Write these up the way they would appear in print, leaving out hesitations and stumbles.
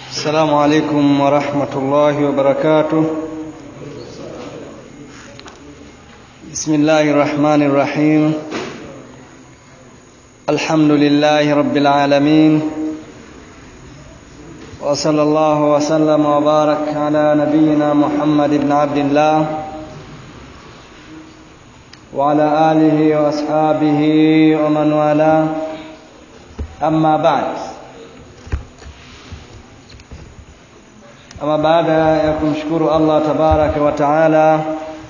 السلام عليكم ورحمة الله وبركاته. بسم الله الرحمن الرحيم. الحمد لله رب العالمين، وصلى الله وسلم وبارك على نبينا محمد بن عبد الله وعلى آله وأصحابه ومن والاه. أما بعد. Ama baada ya kumshukuru Allah tabaraka wa taala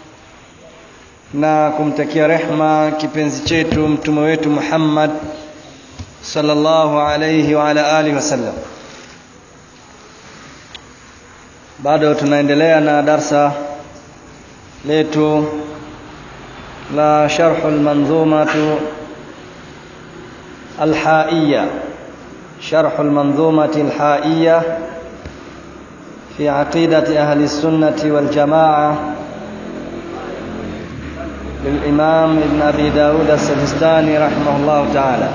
na kumtakia rehma kipenzi chetu mtume wetu Muhammad sallallahu alayhi wa ala alihi wasallam, bado tunaendelea na darsa letu la sharh al-manzumatu al-haiyya, sharh al-manzumati al-haiyya في عقيدة أهل السنة والجماعة للإمام ابن أبي داود السجستاني رحمه الله تعالى.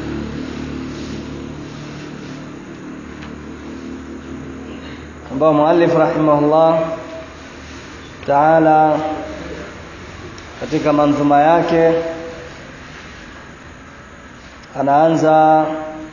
ambao muallif rahimahullah ta'ala katika manzuma yake anaanza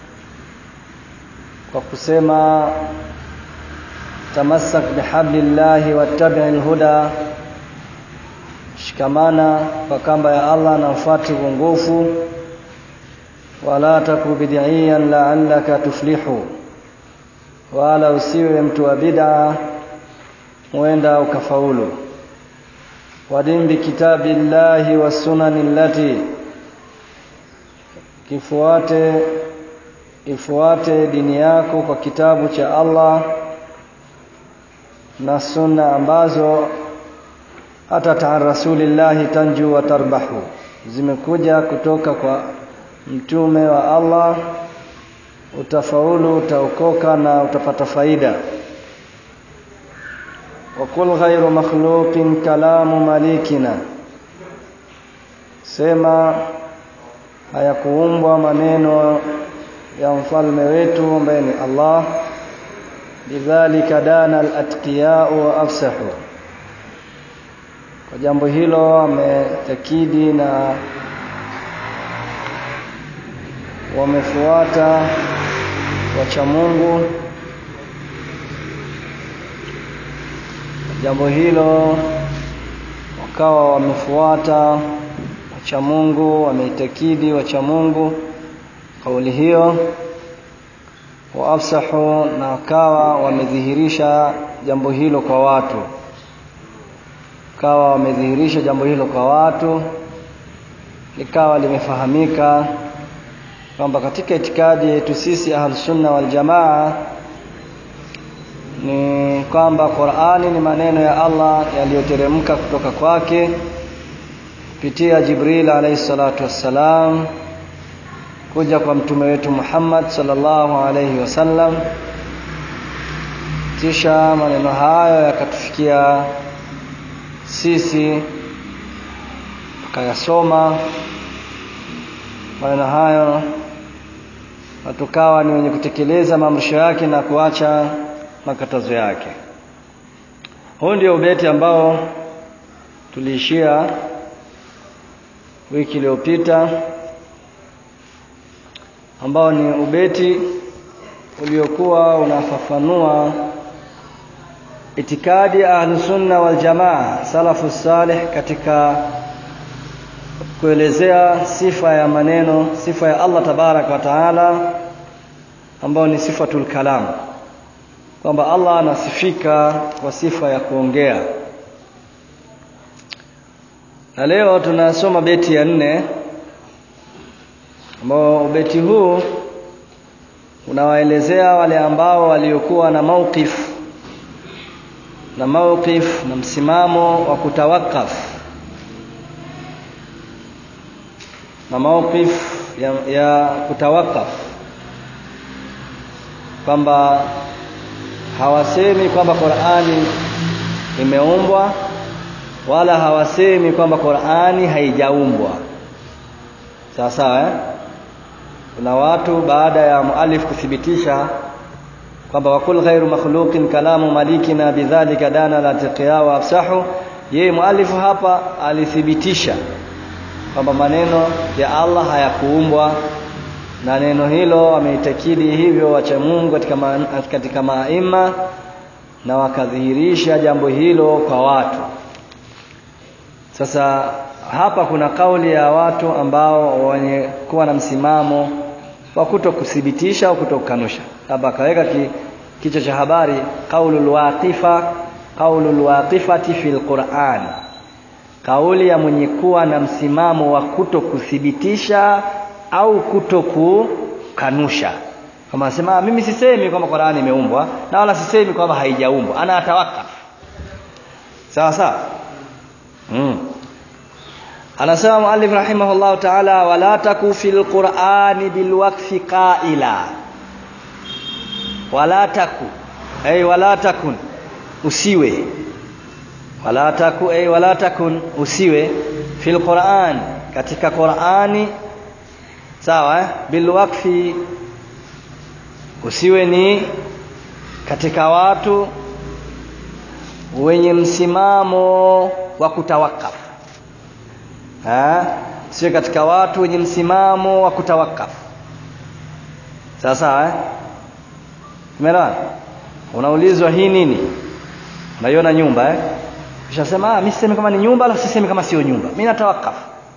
kwa kusema tamassak bihablillahi wattabi'il huda, shikamana kwa kamba ya Allah na ufuate uongofu. Wala taku bid'iyan la'allaka tuflihu, wala usiwe mtu wa bid'a huenda ukafaulu. Wadin bi kitabillahi was sunani allati, ifuate dini yako kwa kitabu cha Allah na sunna ambazo atata rasulillahi tanju wa tarbahu, zimekuja kutoka kwa mtume wa Allah, utafaulu, utaokoka na utapata faida. Wa kul ghayru makhluqin kalamu malikina, sema hayakuumbwa maneno ya mfalme wetu ambaye ni Allah. Lidhalika dana al-atqiya'u wa afsahu, kwa jambo hilo ametakidi na wamefuata wacha Mungu. Jambo hilo wakawa wamefuata wacha Mungu, wameitakidi wacha Mungu kauli hiyo. Wa afsahu, na wakawa wamedhihirisha jambo hilo kwa watu, likawa limefahamika kwamba katika itikadi yetu sisi Ahlus Sunna wal Jamaa ni kwamba Qur'ani ni maneno ya Allah yaliyoteremka kutoka kwake kupitia Jibril alayhi salatu wassalam kuja kwa mtume wetu Muhammad sallallahu alayhi wasallam. Kisha maneno hayo yakatufikia sisi, tukayasoma maneno hayo na tukawa ni wenye kutekeleza maamrisho yake na kuacha makatazo yake. Huu ndio ubeti ambao tuliishia wiki iliyopita, ambao ni ubeti uliokuwa unafafanua itikadi Ahlus Sunna wal Jamaa salafus salih katika kuelezea sifa ya maneno, sifa ya Allah tabarak wa taala ambao ni sifatul kalam, kwamba Allah anasifika kwa sifa ya kuongea. Na leo tunasoma beti ya 4, ambao ubeti huu unawaelezea wale ambao waliokuwa na mawqif na msimamo wa kutawakaf, na mawqif ya kutawakaf, kwamba hawasemi kwamba Qur'ani imeumbwa, wala hawasemi kwamba Qur'ani haijaumbwa. Sawa. Kuna watu baada ya muallif kuthibitisha kwamba wakul ghairu makhluqin kalamu malikina bidhalika dana la tiqiya wa afsahu. Yeye muallifu hapa alithibitisha kwamba maneno ya Allah hayakuumbwa, na neno hilo ameitakidi hivyo wacha Mungu katika maima, na wakadhihirisha jambo hilo kwa watu. Sasa hapa kuna kauli ya watu ambao wenye kuwa na msimamo wa kutokuthibitisha au kutokukanusha. Hapa kaweka kichwa cha habari qaulul waqifati fil Qur'an, kauli ya mwenye kuwa na msimamo wa kutokuthibitisha au kutokukanusha. Kama anasema mimi sisemi kwamba Qur'ani imeumbwa na wala sisemi kwamba haijaumbwa, ana atawakaf. Sawa sawa. Anasema muallif rahimahullah ta'ala, wala taku fil Qur'ani bil waqfi qaila. Wala taku wala takun, usiwe. Wala taku wala takun, usiwe fil Qur'an, katika Qur'ani. Sawa bil waqfi, usiwe ni katika watu wenye msimamo wa kutawakaf. Sio katika watu wenye msimamo wa kutawakaf. Sasa umeelewa? Unaulizwa hii nini? Unaiona nyumba kisha sema mimi sisemi kama ni nyumba wala sisemi kama sio nyumba, mimi natawakaf.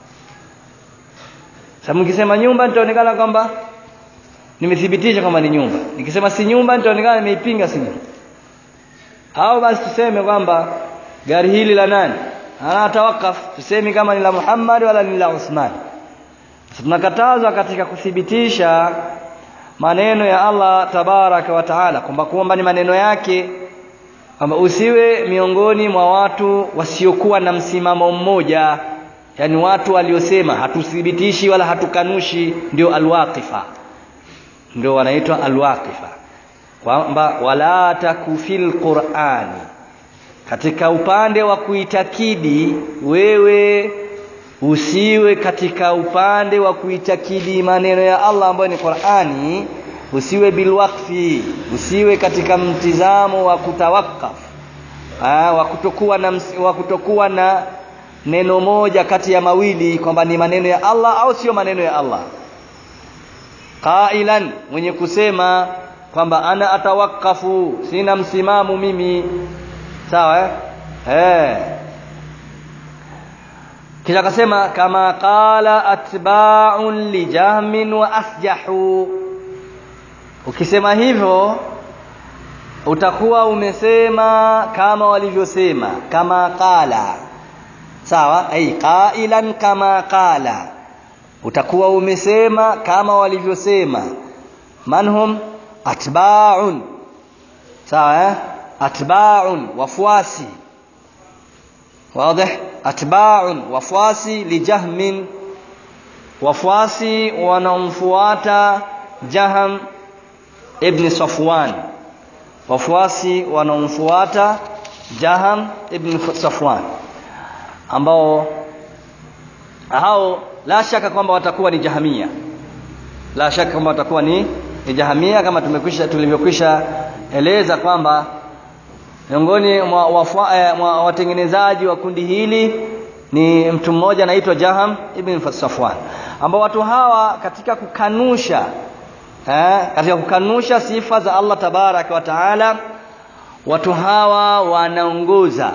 Sasa mkisema nyumba nitaonekana kwamba nimethibitisha kama ni nyumba, nikisema si nyumba nitaonekana nimeipinga si nyumba. Au basi tuseme kwamba gari hili la nani? Ana tawakaf, tusemi kama ni la Muhammad wala ni la Uthman. Tunakatazwa katika kuthibitisha maneno ya Allah tabaraka wa taala kwamba ni maneno yake, kwamba usiwe miongoni mwa watu wasiokuwa na msimamo mmoja, yani watu waliosema hatuthibitishi wala hatukanushi, ndio alwaqifa, ndio wanaitwa alwaqifa. Kwamba wala takufil Qur'ani, katika upande wa kuitakidi wewe usiwe katika upande wa kuitakidi maneno ya Allah ambayo ni Qur'ani, usiwe bilwaqfi, usiwe katika mtizamo wa kutawakaf, wa kutokuwa na neno moja kati ya mawili kwamba ni maneno ya Allah au sio maneno ya Allah. Qailan, mwenye kusema kwamba ana atawakafu, sina msimamo mimi. Sawa kisha akasema kama qala atba'un li Jahmin wa asjahu. Ukisema hivyo utakuwa umesema kama walivyosema, kama qala. Sawa, qailan kama qala, utakuwa umesema kama walivyosema. Manhum atba'un. Sawa atba'un, wafuasi. Wazi? Atba'un, wafuasi li Jahmin, wafuasi wanaomfuata Jaham ibn Safwan, wafuasi wanaomfuata Jaham ibn Safwan, ambao hao la shaka kwamba watakuwa ni Jahamia, la shaka kwamba watakuwa ni Jahamia, kama tulivyokwisha eleza kwamba miongoni mwa watengenezaji wa kundi hili ni mtu mmoja anaitwa Jaham ibn Safwan, ambao watu hawa katika kukanusha sifa za Allah tabaraka wa taala, watu hawa wanaongoza.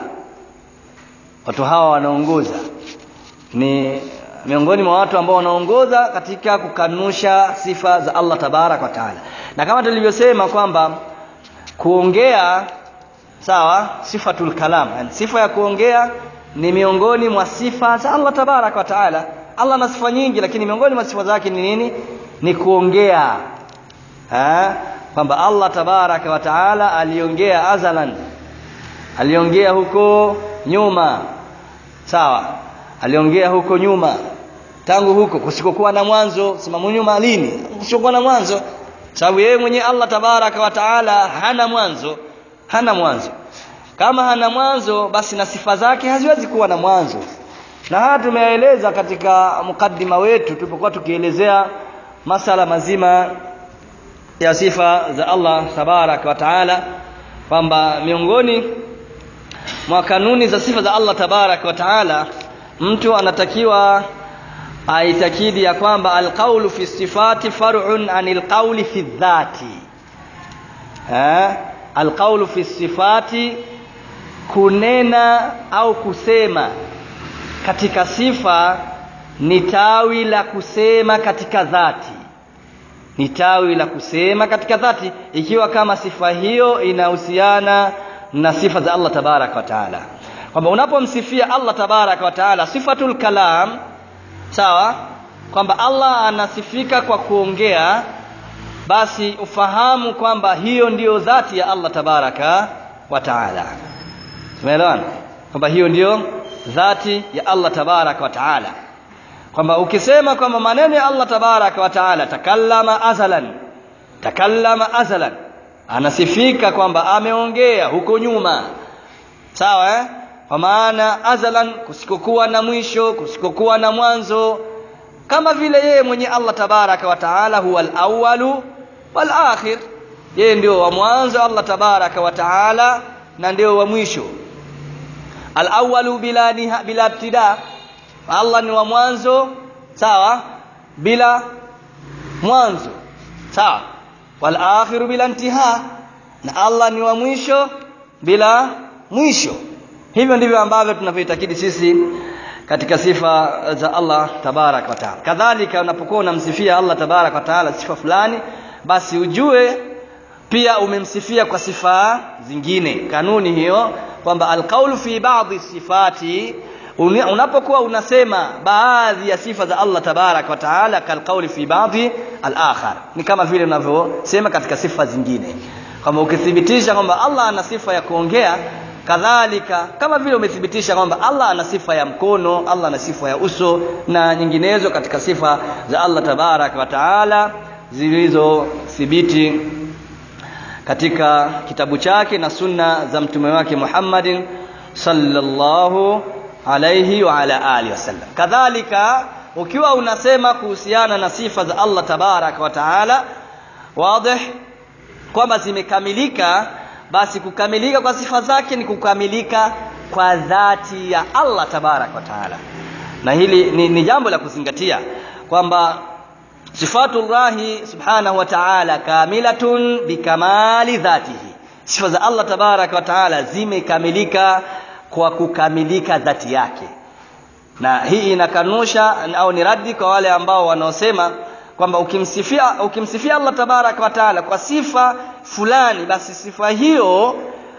Ni miongoni mwa watu ambao wanaongoza katika kukanusha sifa za Allah tabaraka wa taala. Na kama tulivyosema kwamba kuongea, sawa, sifatul kalam, yani sifa ya kuongea ni miongoni mwa sifa za Allah tabaraka wa taala. Allah ana sifa nyingi, lakini miongoni mwa sifa zake ni nini? Ni kuongea. Kwamba Allah tabaraka wa taala aliongea azalan, aliongea huko nyuma. Sawa, aliongea huko nyuma, tangu huko kusikokuwa na mwanzo. Simamo nyuma lini? Kusikokuwa na mwanzo, sababu yeye mwenye Allah tabaraka wa taala hana mwanzo. Kama hana mwanzo, basi na sifa zake haziwezi kuwa na mwanzo. Na haya tumeeleza katika mukaddima wetu tulipokuwa tukielezea masala mazima ya sifa za Allah tabarak wa taala, kwamba miongoni mwa kanuni za sifa za Allah tabarak wa taala, mtu anatakiwa aitakidi ya kwamba alqaulu fi sifati far'un anil qawli fi dhati. Alqaulu fi sifati, kunena au kusema katika sifa ni tawi la kusema katika dhati. Ni tawi la kusema katika dhati, ikiwa kama sifa hiyo inahusiana na sifa za Allah tabarak wa taala. Kwamba unapomsifia Allah tabarak wa taala sifatul kalam, sawa, kwamba Allah anasifika kwa kuongea, basi ufahamu kwamba hiyo ndiyo dhati ya Allah tabaraka wa taala. Tumeelewana kwamba hiyo ndiyo dhati ya Allah tabaraka wa taala, kwamba ukisema kwamba maneno ya Allah tabaraka wa taala takallama azalan, anasifika kwamba ameongea huko nyuma, sawa, kwa maana azalan, kusikokuwa na mwisho, kusikokuwa na mwanzo, kama vile yeye mwenye Allah tabaraka wa taala huwa al-awwalu wal akhir, yeye ndio wa mwanzo Allah tabaraka wa taala na ndio wa mwisho. Al-awwalu bila ibtida, Allah ni wa mwanzo, sawa, bila mwanzo, sawa. Wal akhiru bila intiha, na Allah ni wa mwisho bila mwisho. Hivyo ndivyo ambavyo tunavyoitakidi sisi katika sifa za Allah tabarak wa taala. Kadhalika unapokuwa unamsifia Allah tabarak wa taala sifa fulani, basi ujue pia umemsifia kwa sifa zingine. Kanuni hiyo kwamba alqaulu fi ba'dhi sifati, unapokuwa unasema baadhi ya sifa za Allah tabarak wa taala, kalqauli fi ba'dhi al-akhar, ni kama vile unavyosema katika sifa zingine. Kama ukithibitisha kwamba Allah ana sifa ya kuongea, kadhalika kama vile umethibitisha kwamba Allah ana sifa ya mkono, Allah ana sifa ya uso na nyinginezo katika sifa za Allah tabarak wa taala zilizothibiti katika kitabu chake na sunna za mtume wake Muhammadin sallallahu alayhi wa ala alihi wasallam. Kadhalika ukiwa unasema kuhusiana na sifa za Allah tabarak wa taala wazi kwamba zimekamilika, basi kukamilika kwa sifa zake ni kukamilika kwa dhati ya Allah tabarak wa taala. Na hili ni jambo la kuzingatia kwamba sifatullahi subhanahu wa ta'ala kamilatun bikamali dhatihi, sifa za Allah tabarak wa taala zimekamilika kwa kukamilika dhati yake. Na hii inakanusha au ni radi kwa wale ambao wanaosema kwamba ukimsifia Allah tabarak wa taala kwa sifa fulani, basi sifa hiyo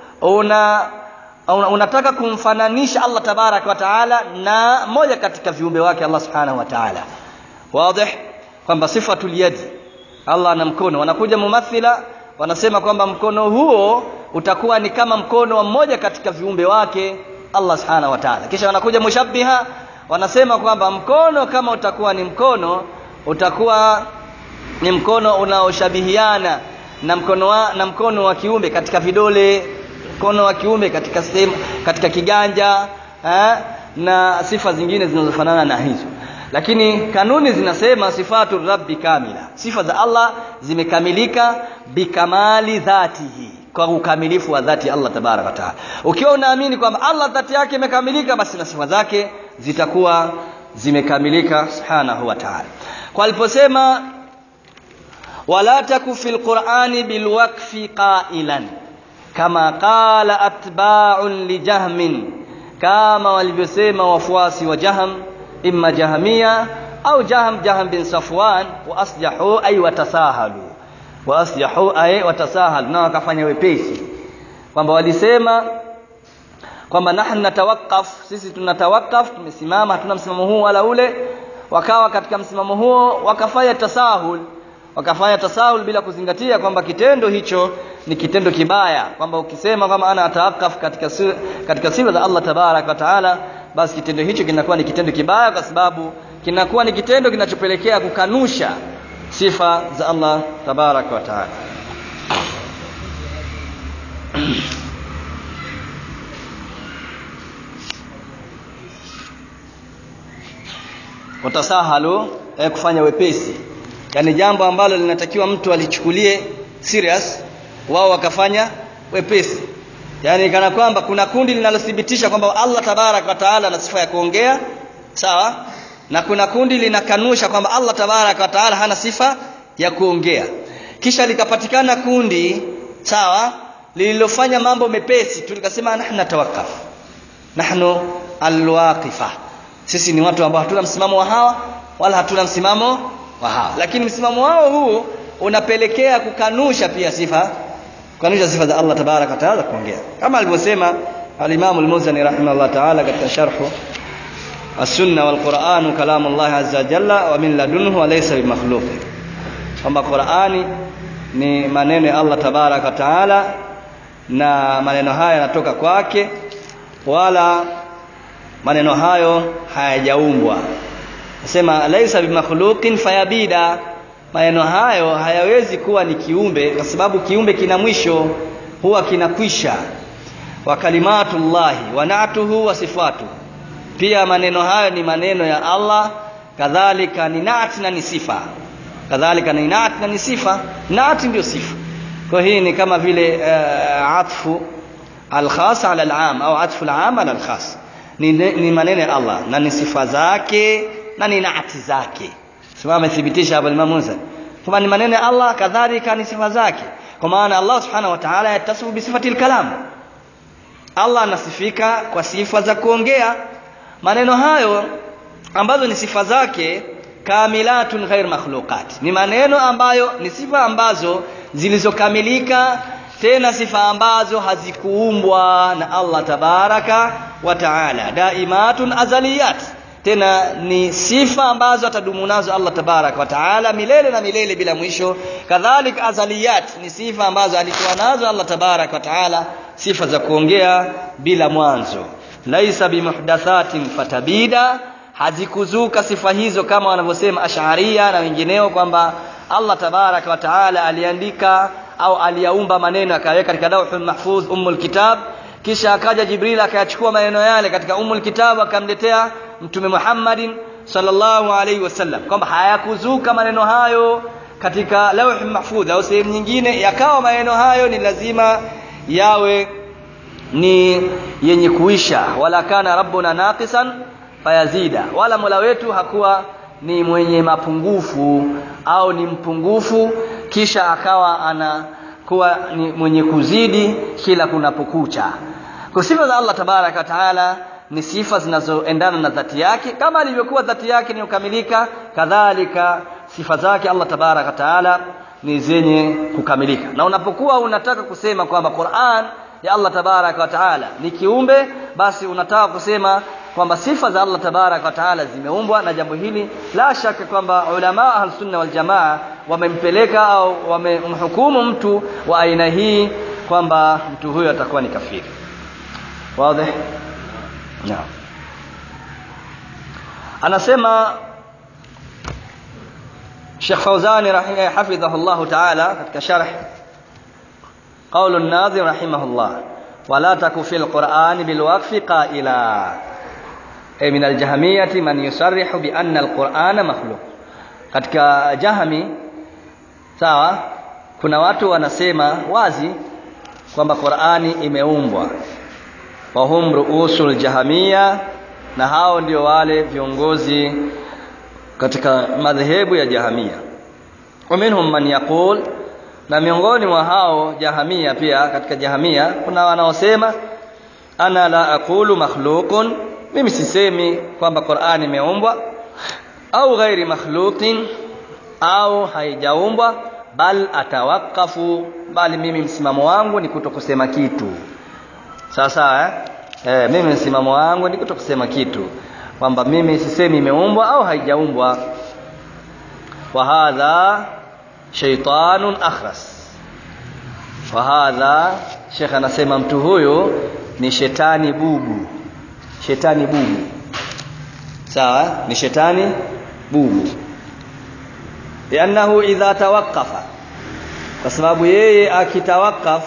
unataka kumfananisha Allah tabarak wa taala na moja katika viumbe wake Allah subhanahu wa taala. Wazi kwamba sifatul yadi, Allah ana mkono, wanakuja mumathila wanasema kwamba mkono huo utakuwa ni kama mkono wa mmoja katika viumbe wake Allah subhanahu wa ta'ala. Kisha wanakuja mushabbiha wanasema kwamba mkono kama utakuwa ni mkono unaoshabihiana na mkono wa kiumbe katika vidole, mkono wa kiumbe katika sehemu, katika kiganja, na sifa zingine zinazofanana na hizo. Lakini kanuni zinasema sifatu rabbi kamila, sifa za Allah zimekamilika bikamali dhatihi, kwa ukamilifu wa dhati Allah tabaraka wa taala. Ukiwa unaamini kwamba Allah dhati yake imekamilika, basi na sifa zake zitakuwa zimekamilika subhanahu wa taala. Kwa aliposema wala taku fil qur'ani bil waqfi qailan kama qala atba'un li jahmin, kama walivyosema wafuasi wa Jahm, imma Jahmia au Jahm bin Safwan, wa asjahu ay watasahalu, na wakafanya wepesi, kwamba walisema kwamba nahnu natawakaf, sisi tunatawakaf, tumesimama, hatuna msimamo huu wala ule. Wakawa katika msimamo huo wakafanya tasahul bila kuzingatia kwamba kitendo hicho ni kitendo kibaya, kwamba ukisema kama ana atawakaf katika sifa za Allah tabarak wa taala, basi kitendo hicho kinakuwa ni kitendo kibaya, kwa sababu kinakuwa ni kitendo kinachopelekea kukanusha sifa za Allah tabarak wa taala. Watasahalu kufanya wepesi, yani jambo ambalo linatakiwa mtu alichukulie serious, wao wakafanya wepesi. Yani kana kwamba kuna kundi linalothibitisha kwamba Allah tabaraka wa taala ana sifa ya kuongea, sawa, na kuna kundi linakanusha kwamba Allah tabaraka wa taala hana sifa ya kuongea. Kisha likapatikana kundi, sawa, lililofanya mambo mepesi, tulikasema nahnu tawakkaf, nahnu alwaqifa, sisi ni watu ambao hatuna msimamo wa hawa wala hatuna msimamo wa hawa. Lakini msimamo wao huu unapelekea kukanusha pia sifa za Allah tabaraka wa taala kuongea, kama alivyosema al-Imam al-Muzani rahimahullah taala katika sharhu as-Sunnah wal Qur'an kalamullah azza jalla wa min ladunhu wa laysa bimakhluq, kwamba Qur'ani ni maneno ya Allah tabaraka wa taala na maneno haya yanatoka kwake, wala maneno hayo hayajaumbwa. Nasema laysa bimakhluqin fayabida, maneno hayo hayawezi kuwa ni kiumbe kwa sababu kiumbe kina mwisho, huwa kinakwisha. Wa kalimatullahi wa na'tuhu wa sifatuhu, pia maneno hayo ni maneno ya Allah, kadhalika ni naat na ni sifa, kadhalika ni naat na ni sifa. Naat ndio sifa. Kwa hii ni kama vile atfu al-khas ala al-am au atfu al-am ala al-khas, ni maneno ya Allah na ni sifa zake na ni naati zake. Sema amethibitisha hapa Imam Musa kwamba ni maneno ya Allah, kadhalika ni sifa zake. Kwa maana Allah subhanahu wa ta'ala yatasifu bi sifati al-kalam, Allah anasifika kwa sifa za kuongea. Maneno hayo ambazo ni sifa zake kamilatun ghair makhluqat, ni maneno ambayo ni sifa ambazo zilizokamilika, tena sifa ambazo hazikuumbwa na Allah tabaraka wa taala. Daimatun azaliyat, tena ni sifa ambazo atadumu nazo Allah tabaraka wa taala milele na milele bila mwisho. Kadhalika azaliyat, ni sifa ambazo alikuwa nazo Allah tabaraka wa taala, sifa za kuongea bila mwanzo. Laisa bimuhdathatin fatabida, hazikuzuka sifa hizo kama wanavyosema Ash'ariyya na wengineo kwamba Allah tabaraka wa taala aliandika au aliyaumba maneno akaweka katika Lawhul Mahfuz Ummul Kitab, kisha akaja Jibril akayachukua maneno yale katika Ummul Kitab akamletea Mtume Muhammadin sallallahu alaihi wasallam, kwamba hayakuzuka maneno hayo katika Lawhul Mahfuz au sehemu nyingine, yakawa maneno hayo ni lazima yawe ni yenye kuisha. Wala kana rabbuna naqisan fayazida, wala Mola wetu hakuwa ni mwenye mapungufu au ni mpungufu kisha akawa anakuwa ni mwenye kuzidi kila kunapokucha. Kwa sifa za Allah tabaraka wa taala ni sifa zinazoendana na dhati yake, kama alivyokuwa dhati yake ni ukamilika, kadhalika sifa zake Allah tabaraka wa taala ni zenye kukamilika. Na unapokuwa unataka kusema kwamba Qur'an ya Allah tabaraka wa taala ni kiumbe, basi unataka kusema kwamba sifa za Allah tabaraka wa taala zimeumbwa, na jambo hili la shaka kwamba ulama ahlus-sunna wal jamaa wamempeleka au wamemhukumu mtu wa aina hii kwamba mtu huyo atakuwa ni kafiri. Wazi? Naam. Anasema Sheikh Fawzani hafidhahullah ta'ala katika sharh qawl an-Nadhim rahimahullah, wala taku fil Qur'ani bil waqfi qaila min al-jahmiyati man yusarrihu bi anna al-Qur'ana makhluq. Katika Jahmi, sawa, kuna watu wanasema wazi kwamba Qur'ani imeumbwa, wa hum ruusul jahmiya, na hao ndio wale viongozi katika madhehebu ya Jahmiya. Wa minhum man yaqul, na miongoni mwa hao Jahmiya pia, katika Jahmiya kuna wanaosema ana la aqulu makhluqun, mimi sisemi kwamba Qur'ani imeumbwa, au ghairi makhluqin, au haijaumbwa, bal atawakafu, bali mimi msimamo wangu ni kutokusema kitu. Sasa mimi msimamo wangu ni kutokusema kitu, kwamba mimi sisemi imeumbwa au haijaumbwa. Wa hadha shaytanun akhras, wa hadha, Sheikh anasema mtu huyo ni shetani bubu. Shetani bubu, sawa, ni shetani bubu. Lianahu idha tawaqqafa, kwa sababu yeye akitawakaf,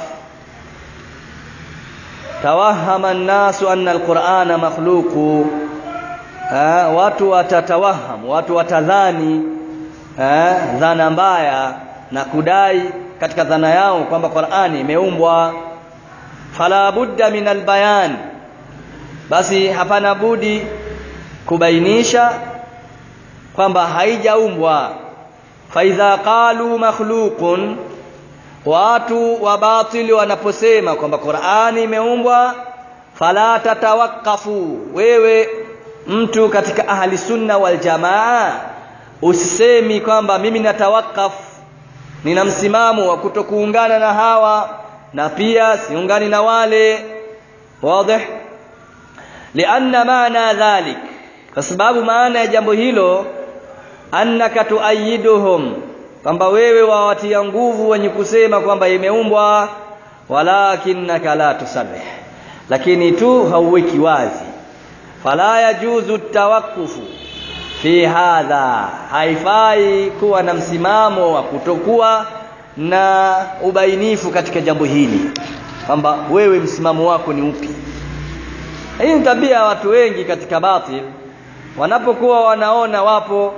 tawahama an-nasu anna al-Qur'ana makhluqu, watu watatawaham, watu watadhani dhana mbaya na kudai katika dhana yao kwamba Qur'ani imeumbwa. Fala budda min albayan, basi hapana budi kubainisha kwamba haijaumbwa. Fa idha qalu makhluqun, watu wa batili wanaposema kwamba Qur'ani imeumbwa, fala tatawakafu, wewe mtu katika ahli sunna wal jamaa usisemi kwamba mimi natawakaf, nina msimamo wa kutokuungana na hawa na pia siungani na wale. Wazi? Lianna maana dhalik, kwa sababu maana ya jambo hilo, annaka tuayiduhum, kwamba wewe wawatia nguvu wenye kusema kwamba imeumbwa, walakinaka la tusarih, lakini tu hauweki wazi. Fala yajuzu tawakkufu fi hadha, haifai kuwa na msimamo wa kutokuwa na ubainifu katika jambo hili, kwamba wewe msimamo wako ni upi. Hii ni tabia ya watu wengi katika batil, wanapokuwa wanaona wapo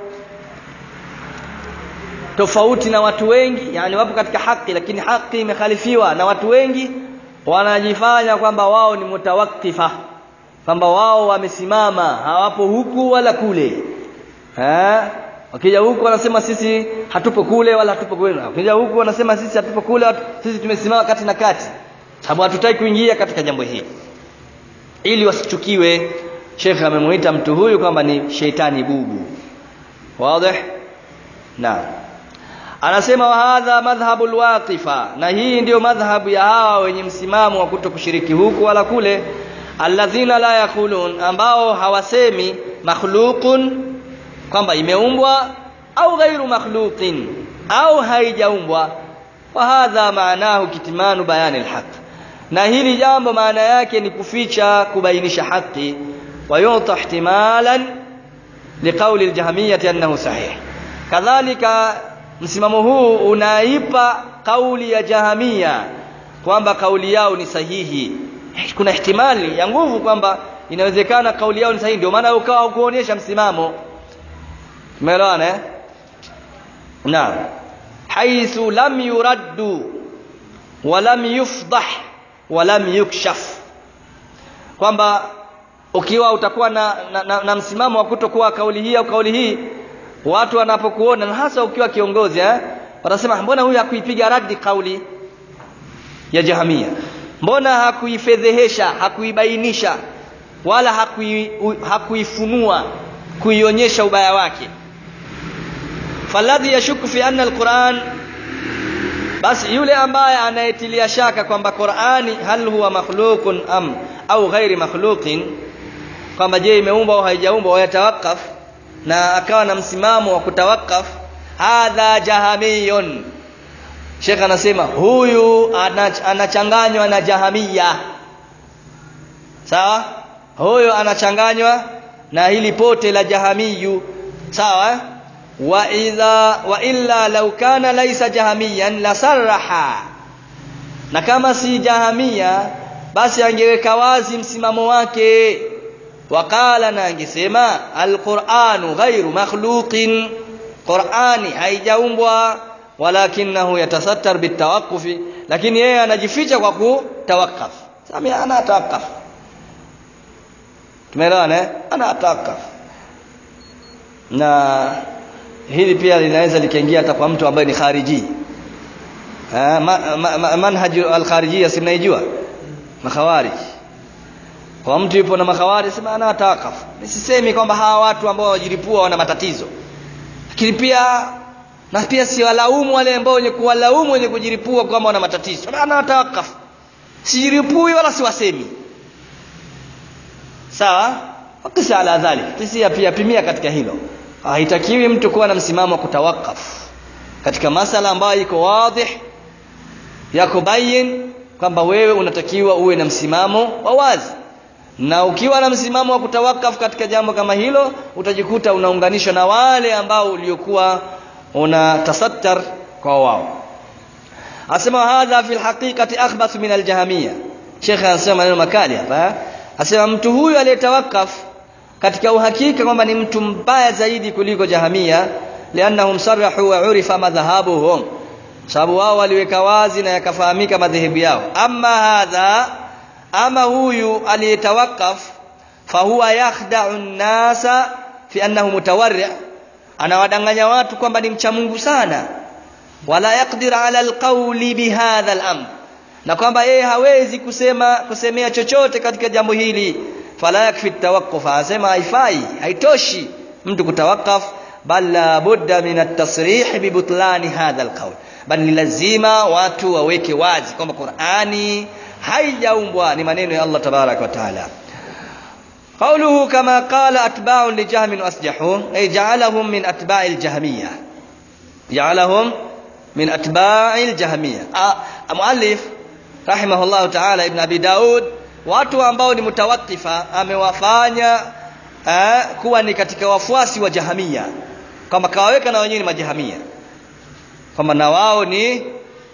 tofauti na watu wengi, yani wapo katika haki lakini haki imekhalifiwa na watu wengi, wanajifanya kwamba wao ni mutawakkifa, kwamba wao wamesimama, hawapo huku wala kule. Wakija huku wanasema sisi hatupo kule wala hatupo kule, wakija huku wanasema sisi hatupo kule, sisi tumesimama kati na kati, sababu hatutaki kuingia katika jambo hili, ili wasichukiwe. Sheikh amemuita mtu huyu kwamba ni sheitani bubu. Wazi? Naam. Anasema wa hadha madhhabul waqifa, na hii ndio madhhabu ya hawa wenye msimamo wa kutokushiriki huku wala kule, alladhina la yaqulun, ambao hawasemi makhluqun, kwamba imeumbwa, au ghairu makhluqin, au haijaumbwa. Wa hadha maanahu kitmanu bayani alhaq, na hili jambo maana yake ni kuficha kubainisha haki. Wa yuta ihtimalan liqawli aljahmiyyah annahu sahih, kadhalika msimamo huu unaipa kauli ya Jahamia kwamba kauli yao ni sahihi. Kuna ihtimali ya nguvu kwamba inawezekana kauli yao ni sahihi, ndio maana ukawa kuonyesha msimamo. Umeelewana? Naam. Haithu lam yuraddu wa lam yufdah wa lam yukshaf, kwamba ukiwa utakuwa na msimamo wa kutokuwa kauli hii au kauli hii, watu wanapokuona, na hasa ukiwa kiongozi, watasema mbona huyu hakuipiga radi kauli ya Jahamia, mbona hakuifedhehesha, hakuibainisha, wala hakuifunua kuionyesha ubaya wake. Faladhi yashuku fi anna alquran, basi yule ambaye anayetilia shaka kwamba Qur'ani hal huwa makhluqun am au ghairi makhluqin, kwamba je imeumbwa au haijaumbwa, wayatawakaf, na akawa na msimamo wa kutawakaf, hadha jahamiyun. Sheikh anasema huyu anachanganywa na Jahamia. Sawa? Huyu anachanganywa na hili pote la Jahamiyu. Sawa? Wa illa law kana laysa jahamiyan la sarraha, na kama si Jahamia basi angeweka wazi msimamo wake. Wakala, na angesema alquranu ghairu makhluqin, Qur'ani haijaumbwa, walakinahu yatasattar bitawaqqufi, lakini yeye anajificha kwa kutawakkaf. Sasa ana atawakkaf, tumeelewana? Ana atawakkaf. Na hili pia linaweza likaingia hata kwa mtu ambaye ni khariji. Manhaju al-kharijiyya simnaijua, makhawarij. Kwa mtu yupo na makhawarij, sema ana atawakaf. Nisisemi kwamba hawa watu ambao wajiripua wana matatizo, lakini pia si walaumu wale ambao wenye kuwalaumu wenye kujiripua kwamba wana matatizo. Ana atawakaf, sijiripui wala siwasemi. Sawa? Wakisa ala dhalik, kisia pia pimia katika hilo. Haitakiwi mtu kuwa na msimamo wa kutawakaf katika masala ambayo iko wazi, yako bayin, kwamba wewe unatakiwa uwe na msimamo wa wazi. Na ukiwa na msimamo wa kutawakaf katika jambo kama hilo, utajikuta unaunganishwa na wale ambao uliokuwa unatasattar kwa wao. Asema hadha fil haqiqati akhbath min al-Jahmiyya. Sheikh anasema maneno makali hapa. Asema mtu huyu aliyetawakaf katika uhakika kwamba ni mtu mbaya zaidi kuliko Jahamia, liannahum sarahu wa urifa madhhabuhum, sababu wao waliweka wazi na yakafahamika madhehebu yao. Ama huyu aliyetawakkaf fahuwa yakhda'u an-nasa fi annahu mutawarri', anawadanganya watu kwamba ni mcha Mungu sana, wala yaqdir ala alqawli bihadha al-amr, na kwamba yeye hawezi kusemea chochote katika jambo hili. Fala yakfi at-tawaqquf, asema haitoshi mtu kutawakkaf, bal la budda min at-tasrih bi butlani hadha al-qawl, bali lazima watu waweke wazi kwamba Qur'ani haijaumbwa, ni maneno ya Allah tabarak wa taala. قوله كما قال أتباع لجهم وأسجحوا أي جعلهم من أتباع الجهمية، جعلهم من أتباع الجهمية. المؤلف رحمه الله تعالى ابن أبي داود watu ambao ni mutawakkifa amewafanya kuwa ni katika wafuasi wa Jahamia, kama kawaweka na wenyewe ni majahamia, kama na wao ni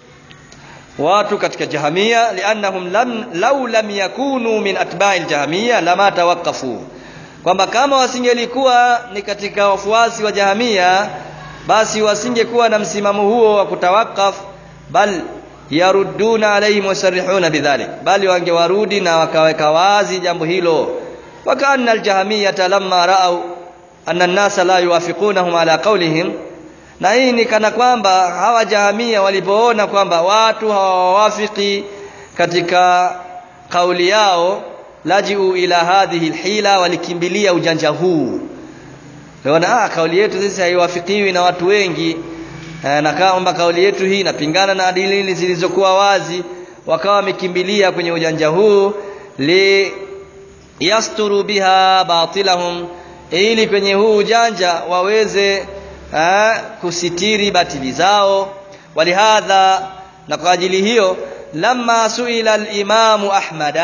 watu katika Jahamia, liannahum law lam yakunu min atba'il Jahamia lama tawaqqafu, kwamba kama wasingelikuwa ni katika wafuasi wa Jahamia basi wasingekuwa na msimamo huo wa kutawakkaf, bal yarudduna alayhim wasarihuna bidhalik, bali wangewarudi na wakaweka wazi jambo hilo. Wa kana al-Jahamiyya lamma ra'aw anna an-nasa la yuwafiqunahum ala qawlihim, na hii ni kana kwamba hawa Jahamia walipoona kwamba watu hawawafiki katika kauli yao, lajiu ila hadhihi alhila, walikimbilia ujanja huu. Waona kauli yetu sisi haiwafikiwi na watu wengi, na kama kauli yetu hii inapingana na dalili zilizokuwa wazi, wakawa wamekimbilia kwenye ujanja huu li yasturu biha batilahum, ili kwenye huu ujanja waweze kusitiri batili zao. Walihadha, na kwa ajili hiyo, lamma suila al-Imam Ahmad,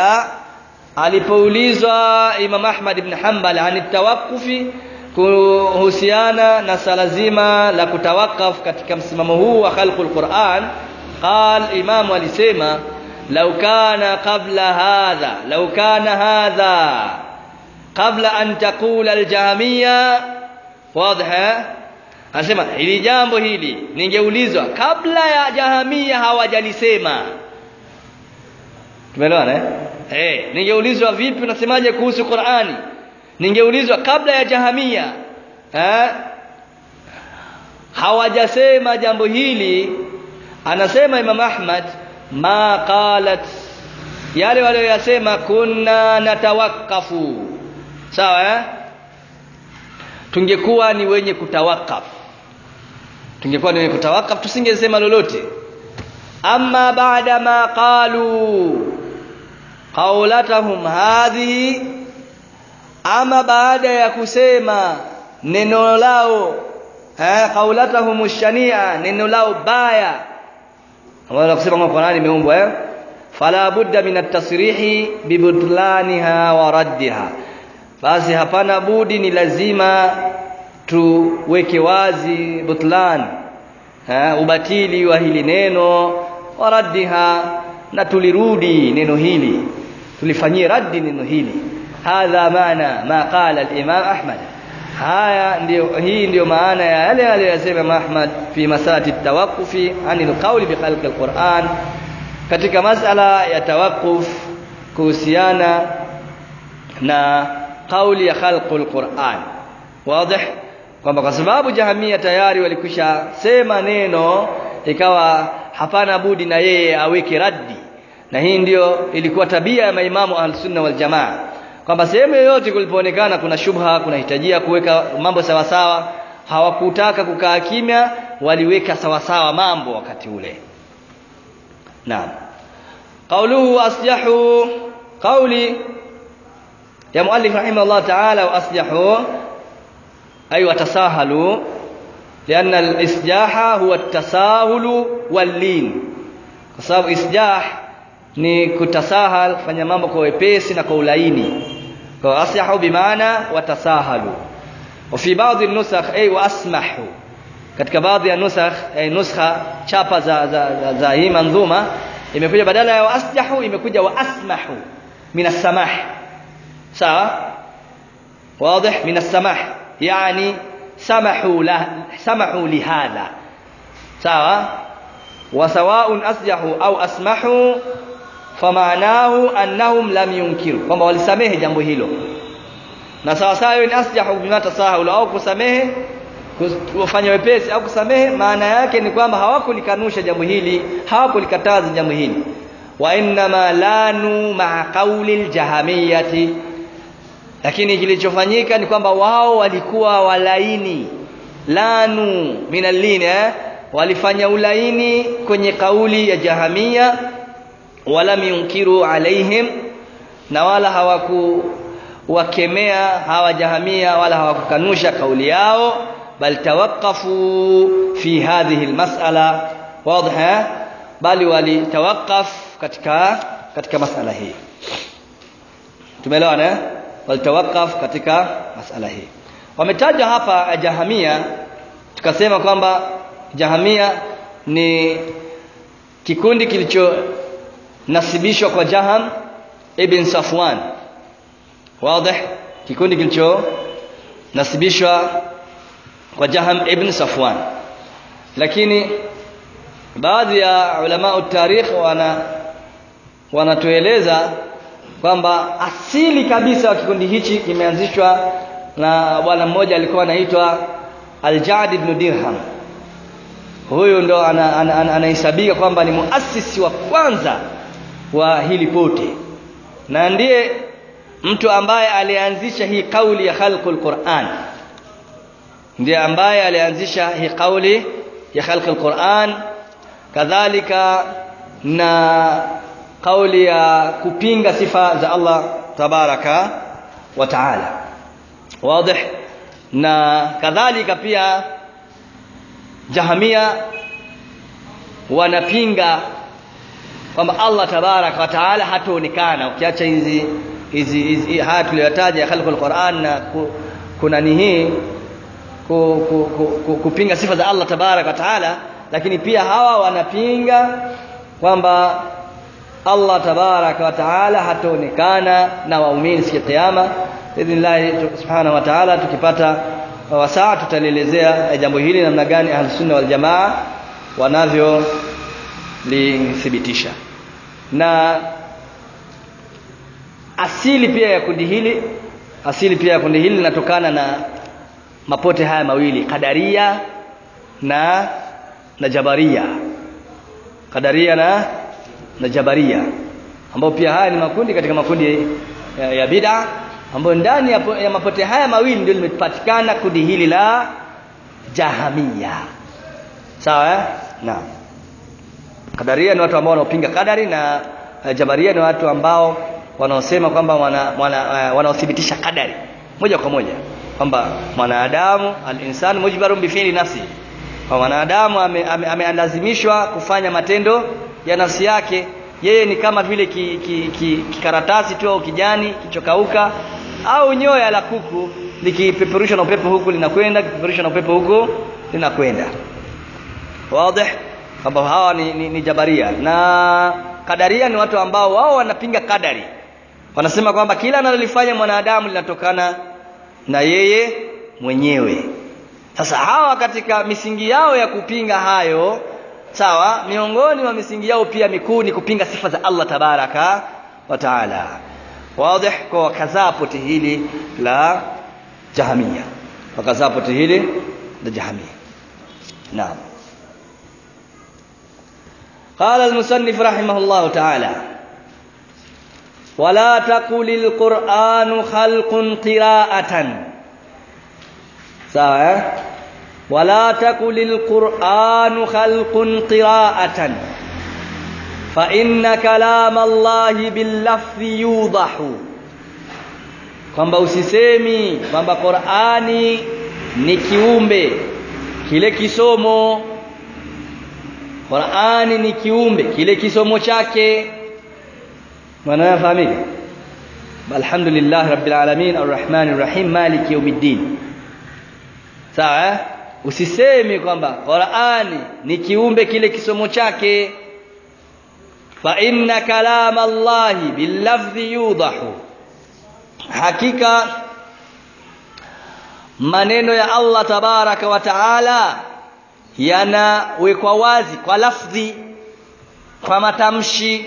alipoulizwa Imam Ahmad ibn Hanbal anitawakkufi, kuhusiana na sala zima la kutawakkaf katika msimamo huu wa khalqul Qur'an, imam alisema law kana hadha qabla an taqula al-Jahmiyya, wazi. Anasema hili jambo hili ningeulizwa kabla ya Jahamia hawajalisema. Tumeelewana ningeulizwa vipi unasemaje kuhusu Qur'ani, ningeulizwa kabla ya Jahamia hawajasema jambo hili. Anasema Imam Ahmad, ma qalat, yale waliyosema kunna natawakkafu, sawa tungekuwa ni wenye kutawakaf, tusingesema lolote. Amma baada ma qalu qawlatahum hadhihi, ama baada ya kusema neno lao qawlatahum shania, neno lao baya, wala kusema kwa Qur'ani imeumbwa, fala budda min at-tasrihi bi butlaniha wa raddiha, basi hapana budi, ni lazima tuweke wazi butlan, ubatili wa hili neno, waraddiha, na tulirudi neno hili, tulifanyie raddi neno hili. Hadha maana ma qala al-Imam Ahmad, hii ndio maana ya yale aliyosema Imam Ahmad fi masalati at-tawaqqufi anil qawli bi khalqi al-Qur'an, katika masala ya tawaqquf kuhusiana na kauli ya khalqul Qur'an. Wazi kwamba kwa sababu Jahamia tayari walikwisha sema neno, ikawa hapana budi na yeye aweke raddi. Na hii ndio ilikuwa tabia ya maimamu al-Sunna wal Jamaa, kwamba sehemu yoyote kulipoonekana kuna shubha, kuna hitajia kuweka mambo sawa sawa, hawakutaka kukaa kimya, waliweka sawa sawa mambo wakati ule. Naam. Qawluhu asjahu, qawli ya muallif rahimahullah ta'ala, wa asjahu ay watasahalu, lianna al-isjaha huwa at-tasahulu wal-lin, kwa sababu isjah ni kutasahal, kufanya mambo kwa wepesi na kwa ulaini. Kwa asjahu bimaana watasahalu. Wa fi baadhi an-nusakh ay wa asmahu, katika baadhi ya nusakh nuskha chapa za hii manzuma imekuja badala ya wa asjahu imekuja wa asmahu min as-samah, sawa, wazi, min as-samah, yani samahu lihadha. Sawa? Wa sawa'un asjahu au asmahu fama'nahu annahum lam yunkiru, kwamba walisamehe jambo hilo. Na sawa sawa ni asjahu bima tasahulu, au kusamehe kufanya wepesi au kusamehe, maana yake ni kwamba hawakulikanusha jambo hili, hawakulikataza jambo hili. Wa inma lanu ma'a qawli al-jahmiyati, lakini kilichofanyika ni kwamba wao walikuwa walaini. Lanu minallini, walifanya ulaini kwenye kauli ya Jahamia. Wala yunkiru alaihim, na wala hawakuwakemea hawa Jahamia, wala hawakukanusha kauli yao, bal tawaqqafu fi hadhihi almas'ala. Wazi? Bali walitawakaf katika masala hii. Tumeelewana? Walitawakaf katika masala hii. Wametaja hapa Jahamia, tukasema kwamba Jahamia ni kikundi kilichonasibishwa kwa Jaham ibn Safwan. Wazi? Kikundi kilichonasibishwa kwa Jaham ibn Safwan. Lakini baadhi ya ulama utarikh wanatueleza kwamba asili kabisa wa kikundi hichi kimeanzishwa na bwana mmoja alikuwa anaitwa Al-Ja'd ibn Dirham. Huyo ndo anahesabika kwamba ni muasisi wa kwanza wa hili pote, na ndiye mtu ambaye alianzisha hii kauli ya khalqul Qur'an. Ndiye ambaye alianzisha hii kauli ya khalqul Qur'an, kadhalika na kauli ya kupinga sifa za Allah tabaraka wa taala. Wazi? Na kadhalika pia Jahamia wanapinga kwamba Allah tabaraka wa taala hataonekana. Ukiacha hizi haya tuliyotaja ya khalqul Qur'an na kuna hii kupinga sifa za Allah tabaraka wa taala, lakini pia hawa wanapinga kwamba Allah tabaraka wa taala hataonekana na waumini siku ya kiyama. Idhnillah subhanahu wa taala, tukipata wasaa tutalielezea jambo hili namna gani Ahlus-Sunna wal Jamaa wanavyo lithibitisha. Na asili pia ya kundi hili linatokana na mapote haya mawili, Qadaria na Jabaria. Qadaria na Jabaria, ambao pia haya ni makundi katika makundi ya bid'a, ambao ndani ya mapote haya mawili ndio limepatikana kundi hili la Jahamia. Sawa? Naam. Qadaria ni watu ambao wanaopinga qadari, na Jabaria ni watu ambao wanaosema kwamba wanaothibitisha qadari moja kwa moja, kwamba mwanadamu al-insan mujbarun bi fi'li nafsi, kwa mwanadamu ameandazimishwa kufanya matendo ya nafsi yake. Yeye ni kama vile kikaratasi tu au kijani kichokauka, au nyoya la kuku likipeperushwa na upepo huku linakwenda, kipeperushwa na upepo huku linakwenda. Wazi? Kwamba hawa ni Jabaria. Na Qadaria ni watu ambao wao wanapinga kadari, wanasema kwamba kila analolifanya mwanadamu linatokana na yeye mwenyewe. Sasa hawa katika misingi yao ya kupinga hayo, sawa, miongoni mwa misingi yao pia mikuu ni kupinga sifa za Allah tabaraka wa taala. Wazi? Kwa wakazaa pote hili la Jahamia, Naam. قال المصنف رحمه الله تعالى: ولا تقل القرآن خلق قراءة. sawa ولا تقل القرآن خلق قراءة فإن كلام الله باللفظ يوضح. kwamba usisemi kwamba Qur'ani ni kiumbe kile kisomo. Qur'ani ni kiumbe kile kisomo chake. Maana yafahamika? Alhamdulillah rabbil alamin arrahmanir rahim maliki yawmiddin. Sawa? Usisemi kwamba Qur'ani ni kiumbe kile kisomo chake. Fa inna kalama Allahi bil lafzi yudahu. Hakika maneno ya Allah tabaraka wa taala yanawekwa wazi kwa lafzi, kwa matamshi.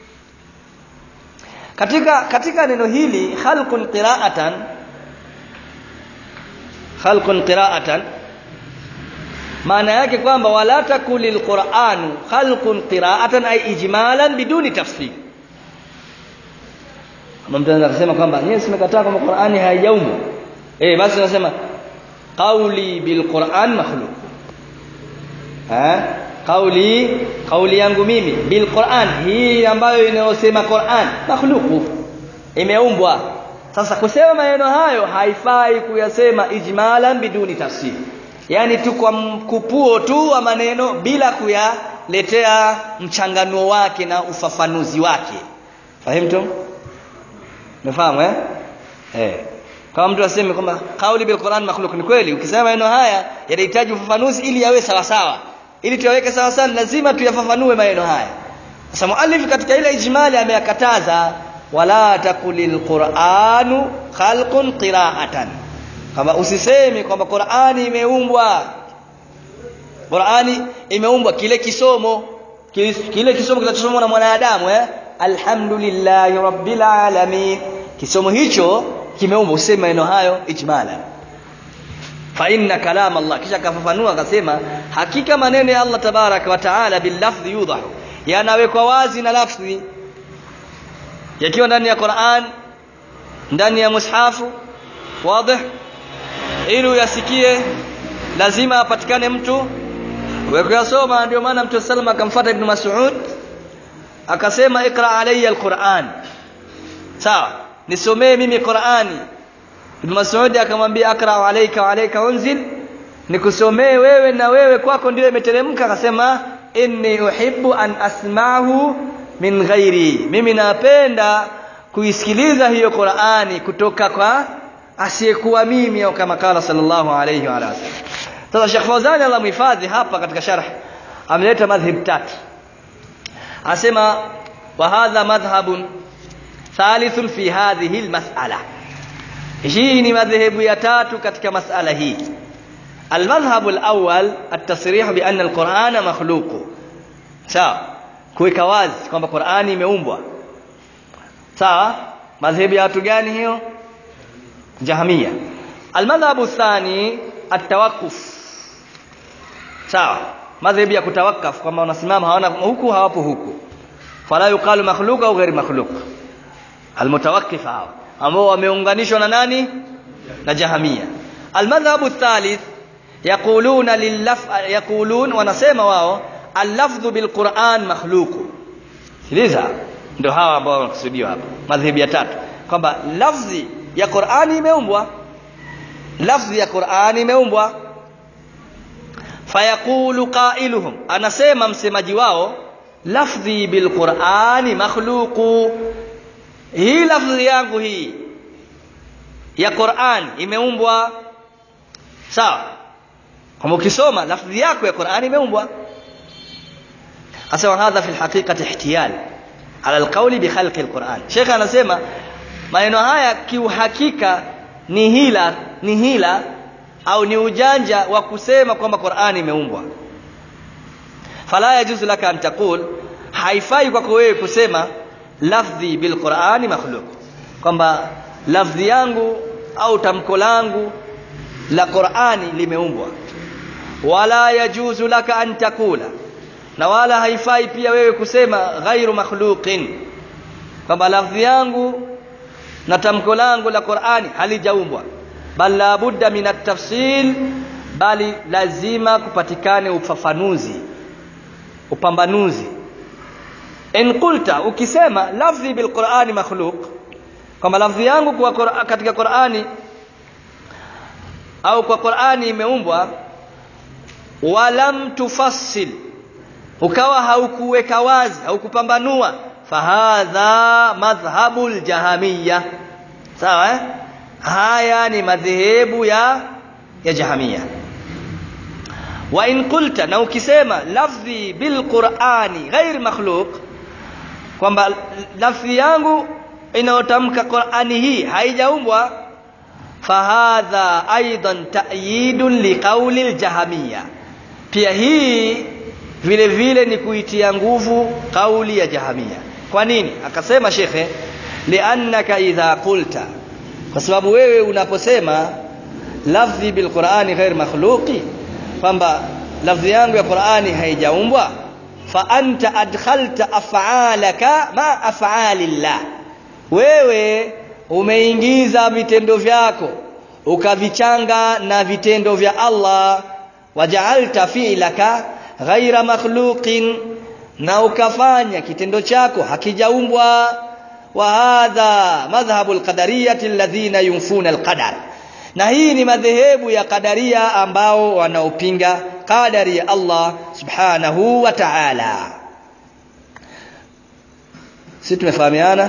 Katika neno hili khalqun qira'atan maana yake kwamba wala takulil Qur'anu khalqun qira'atan ay ijmalan biduni tafsil. Kama mtu anaweza kusema kwamba yeye simekataa kwamba Qur'ani haijaumbwa, basi tunasema qawli bil Qur'an makhluq. Kauli yangu mimi bil Qur'an, hii ambayo inayosema Qur'an makhluq, imeumbwa. Sasa kusema maneno hayo haifai kuyasema ijmalan biduni tafsir, yani tu kwa mkupuo tu wa maneno bila kuyaletea mchanganuo wake na ufafanuzi wake. Fahamtum? Nafahamu kama mtu aseme kwamba kauli bil Qur'an makhluq, ni kweli ukisema maneno haya yanahitaji ufafanuzi ili yawe sawa sawa. Ili tuyaweke sawa sawa lazima tuyafafanue maneno haya. Sasa muallif katika ile ijmali ameyakataza wala takulil Qur'anu khalqun qira'atan, kama usisemi kwamba Qur'ani imeumbwa. Qur'ani imeumbwa kile kisomo kinachosomwa na mwanadamu alhamdulillahi rabbil alamin, kisomo hicho kimeumbwa. Useme maneno hayo ijmala. Fa inna kalam Allah, kisha kafafanua akasema hakika maneno ya Allah tabaraka wa taala bil lafzi yudahu, yanawekwa wazi na lafzi, yakiwa ndani ya Qur'an, ndani ya mushafu wazi, ili uyasikie lazima apatikane mtu kuyasoma. Ndio maana Mtume sallallahu akamfuata Ibn Mas'ud akasema ikra alayya alquran, sawa, nisomee mimi Qur'ani. Ibn Mas'ud akamwambia akra alayka wa alayka unzil, nikusomee wewe na wewe kwako ndio imeteremka. Akasema inni uhibbu an asma'ahu min ghairi, mimi napenda kuisikiliza hiyo Qur'ani kutoka kwa asiyekuwa mimi, au kama kala sallallahu alayhi wa sallam. Sasa Sheikh Fawzan Allah muhifadhi hapa katika sharh ameleta madhhab tatu. Asema wa hadha madhhabun thalithun fi hadhihi almas'ala, hii ni madhehebu ya tatu katika masala hii. Almadhhabu alawwal at-tasrih bi anna alqur'ana makhluq, sawa, kuweka wazi kwamba Qur'ani imeumbwa. Sawa, madhehebu ya watu gani hiyo? Jahmiya. Almadhhabu thani at-tawakkuf, sawa, madhehebu ya kutawakaf, kwamba wanasimama hawana huku hawapo huku, fala yuqalu makhluq au ghairi makhluq. Almutawakkif hao ambao wameunganishwa na nani? Na Jahmiya. Almadhhabu thalith yaqulun wanasema wao al-lafdhu bil Qur'an makhluq. Sikiliza, ndio hawa ambao wanakusudiwa hapa, madhehebu ya tatu, kwamba lafzi ya Qur'ani imeumbwa. Lafzi ya Qur'ani imeumbwa. Fayaqulu qailuhum, anasema msemaji wao, lafzi bil Qur'ani makhluq, hii lafzi yangu hii ya Qur'an imeumbwa. Sawa, kama ukisoma lafzi yako ya Qur'an imeumbwa. Asema hadha fi alhaqiqati ihtiyal ala alqawli bi khalqi alquran. Sheikh anasema maneno haya kiuhakika ni hila au ni ujanja wa kusema kwamba Qur'ani imeumbwa. Fala yajuzu laka an taqul, haifai kwako wewe kusema lafdhi bil Qur'ani makhluq, kwamba lafdhi yangu au tamko langu la Qur'ani limeumbwa. Wala yajuzu laka an taqula, na wala haifai pia wewe kusema ghairu makhluqin, kwamba lafdhi yangu na tamko langu la Qur'ani halijaumbwa. Bal la budda min at-tafsil, bali lazima kupatikane ufafanuzi, upambanuzi. In qulta, ukisema lafdhi bil Qur'ani makhluq, kwamba lafdhi yangu kwa katika Qur'ani au kwa Qur'ani imeumbwa, walam tufassil, ukawa haukuweka wazi, haukupambanua, fahadha madhhabul Jahmiya. Sawa, haya ni madhehebu ya Jahmiya. Wa in qulta, na ukisema lafdhi bil Qur'ani ghair makhluq, kwamba lafdhi yangu inayotamka Qur'ani hii haijaumbwa, fahadha aidan ta'yidun liqauli al-jahmiyya, pia hii vile vile ni kuitia nguvu kauli ya Jahmiyya. Kwa nini? Akasema shekhe, liannaka idha qulta, kwa sababu wewe unaposema lafzi bil Qur'ani ghair makhluqi, kwamba lafzi yangu ya Qur'ani haijaumbwa, fa anta adkhalta af'alaka ma af'alillah, wewe umeingiza vitendo vyako ukavichanga na vitendo vya Allah, waja'alta fi'laka ghaira makhluqin, na ukafanya kitendo chako hakijaumbwa. Wa hadha madhhabul qadariyati alladhina yunfuna alqadar, na hii ni madhehebu ya qadaria ambao wanaopinga qadari ya Allah subhanahu wa ta'ala. Sisi tumefahamiana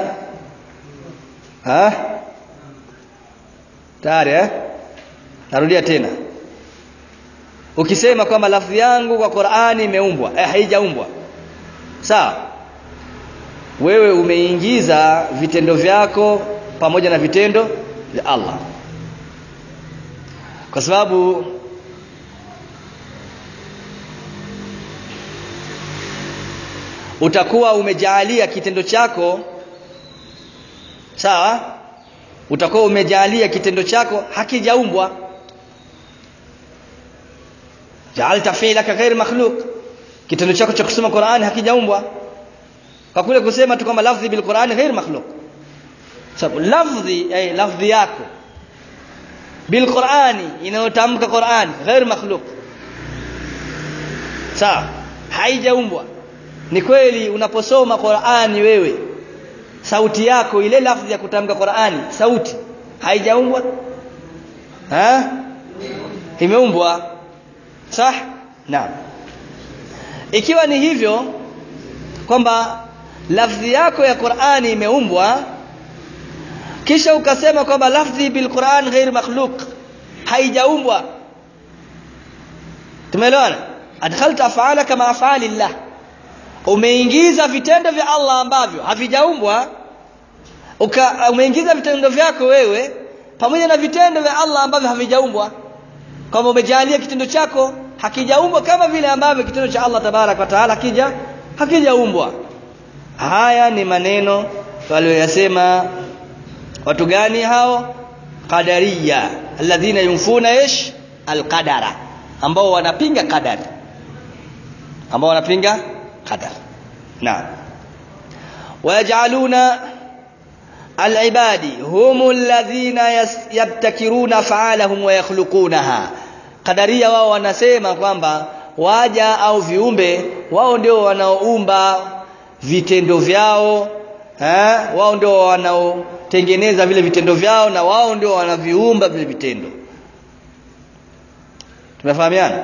tayari narudia tena, ukisema kwamba lafzi yangu kwa Qur'ani imeumbwa haijaumbwa, sawa, wewe umeingiza vitendo vyako pamoja na vitendo vya Allah, kwa sababu utakuwa umejaalia kitendo chako, sawa, utakuwa umejaalia kitendo chako hakijaumbwa. Ja'alta fi'laka ghair makhluq, kitendo chako cha kusoma Qur'ani hakijaumbwa, kwa kule kusema tu kama lafzi bil Qur'ani ghair makhluq. Sababu lafzi yako bil Qur'ani inayotamka Qur'ani ghair makhluq, sawa, haijaumbwa. Ni kweli unaposoma Qur'ani wewe, sauti yako ile lafzi ya kutamka Qur'ani, sauti haijaumbwa, imeumbwa, sah? Naam. Ikiwa ni hivyo kwamba lafzi yako ya Qur'ani imeumbwa, kisha ukasema kwamba lafzi bil Qur'an ghair makhluq, haijaumbwa, tumeelewana? Adkhalta af'alaka ma af'alillah, umeingiza vitendo vya Allah ambavyo havijaumbwa, umeingiza vitendo vyako wewe pamoja na vitendo vya Allah ambavyo havijaumbwa, kama umejalia kitendo chako hakijaumbwa kama vile ambavyo kitendo cha Allah tabarak wa taala hakijaumbwa. Haya ni maneno waliyosema watu gani hao? Qadariya, alladhina yunfuna alqadara, ambao wanapinga qadari, qadar. Naam. Wayaj'aluna al-ibadi humul ladhina yabtakiruna fa'alahum wa yakhluqunaha. Qadariya wao wanasema kwamba waja au viumbe wao ndio wanaoumba vitendo vyao, wao ndio wanaotengeneza vile vitendo vyao, na wao ndio wanaviumba vile vitendo. Tumefahamiana?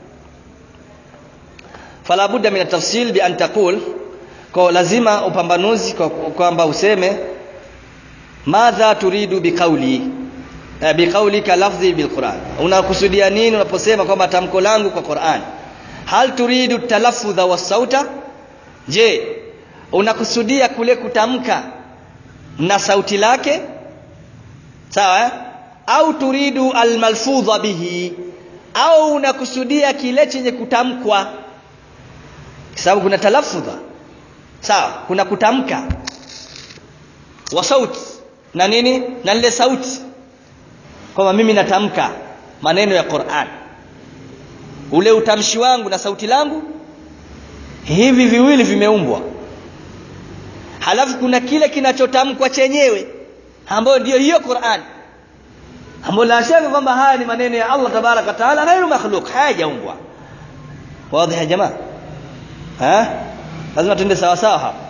Fala budda min at-tafsil bi an taqul, kwa lazima upambanuzi kwamba useme madha turidu biqaulika lafzi bil Qur'an, unakusudia nini unaposema kwamba tamko langu kwa Qur'an? Hal turidu talaffudha was-sauta, je unakusudia kule kutamka na sauti lake, sawa, au turidu al-malfudha bihi, au unakusudia kile chenye kutamkwa? Sababu kuna talaffudha, sawa, kuna kutamka wa sauti na nini, na ile sauti, kama mimi natamka maneno ya Qur'an, ule utamshi wangu na sauti langu, hivi viwili vimeumbwa. Halafu kuna kile kinachotamkwa chenyewe ambayo ndio hiyo Qur'an, ambayo la shaka kwamba haya ni maneno ya Allah tabaraka taala, ghairu makhluq, hayajaumbwa. Wazi ya jamaa? Lazima tuende sawa sawa hapa.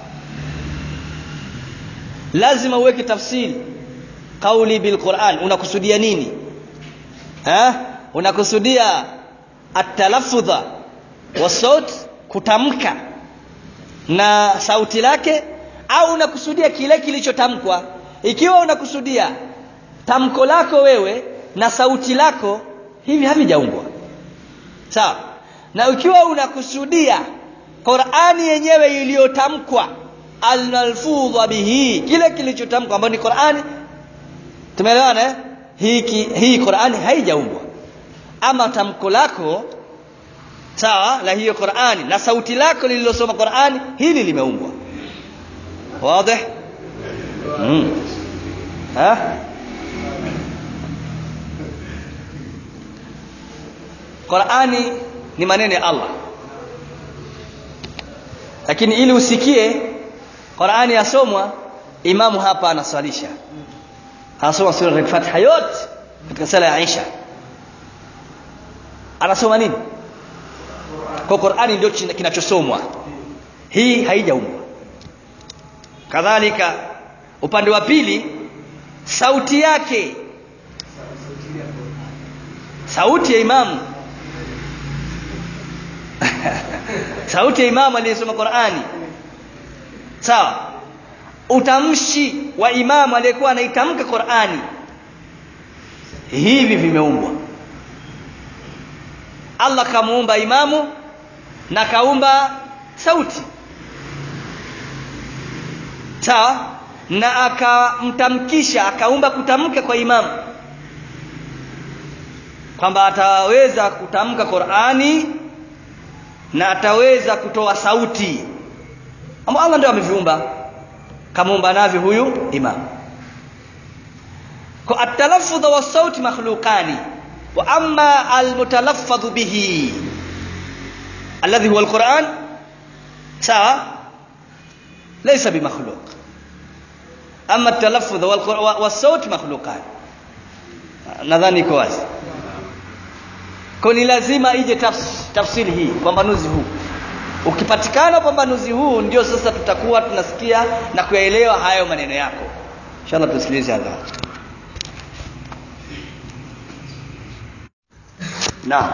Lazima uweke tafsiri kauli bil Qur'an, unakusudia nini? Unakusudia at-talaffudha was-saut, kutamka na sauti lake, au unakusudia kile kilichotamkwa? Ikiwa unakusudia tamko lako wewe na sauti lako, hivi havijaumbwa, sawa. Na ikiwa unakusudia Qur'ani yenyewe iliyotamkwa, al-malfudha bihi, kile kilichotamkwa ambacho ni Qur'ani, tumeelewana? hii Qur'ani haijaumbwa. Ama tamko lako sawa la hiyo Qur'ani na sauti lako lililosoma Qur'ani, hili limeumbwa. Wazi? Qur'ani ni maneno ya Allah. Lakini ili usikie Qur'ani yasomwa, imamu hapa anaswalisha. Anasoma sura al-Fatiha yote katika sala ya Isha. Anasoma nini? Kwa Qur'ani ndio kinachosomwa. Hii haijaumbwa. Kadhalika upande wa pili, sauti yake, sauti ya imamu sauti ya imamu aliyesoma Qur'ani, sawa, utamshi wa imamu aliyekuwa anaitamka Qur'ani, hivi vimeumbwa. Allah kamuumba imamu na kaumba sauti, sawa, na akamtamkisha, akaumba kutamka kwa imamu kwamba ataweza kutamka Qur'ani na ataweza kutoa sauti. Ama Allah ndio ameviumba, kamuumba navyo huyu imamu. Kwa at-talaffuz wa sauti makhluqani, wa amma al-mutalaffaz bihi alladhi huwa al-Qur'an, sawa, laysa bimakhluq. Amma at-talaffuz wa sauti makhluqan. Nadhani iko wazi. Kwa ni lazima ije tafsiri hii, pambanuzi huu. Ukipatikana pambanuzi huu, ndio sasa tutakuwa tunasikia na kuyaelewa hayo maneno yako. Inshallah tusikilize hapa. Naam.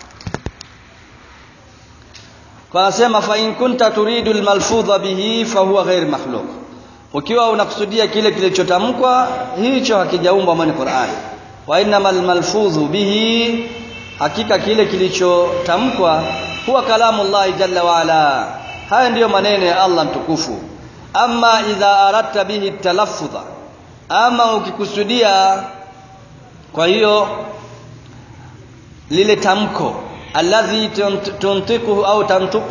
Kwa nasema fa in kunta turidu al-malfudha bihi fa huwa ghair makhluq. Ukiwa unakusudia kile kilichotamkwa, hicho hakijaumbwa mani Qur'an. Wa innamal malfudhu bihi, hakika kile kilichotamkwa huwa kalamullah jalla wa ala, haya ndiyo maneno ya Allah mtukufu. Amma idha aradta bihi talaffudha, ama ukikusudia kwa hiyo lile tamko alladhi tuntiquhu au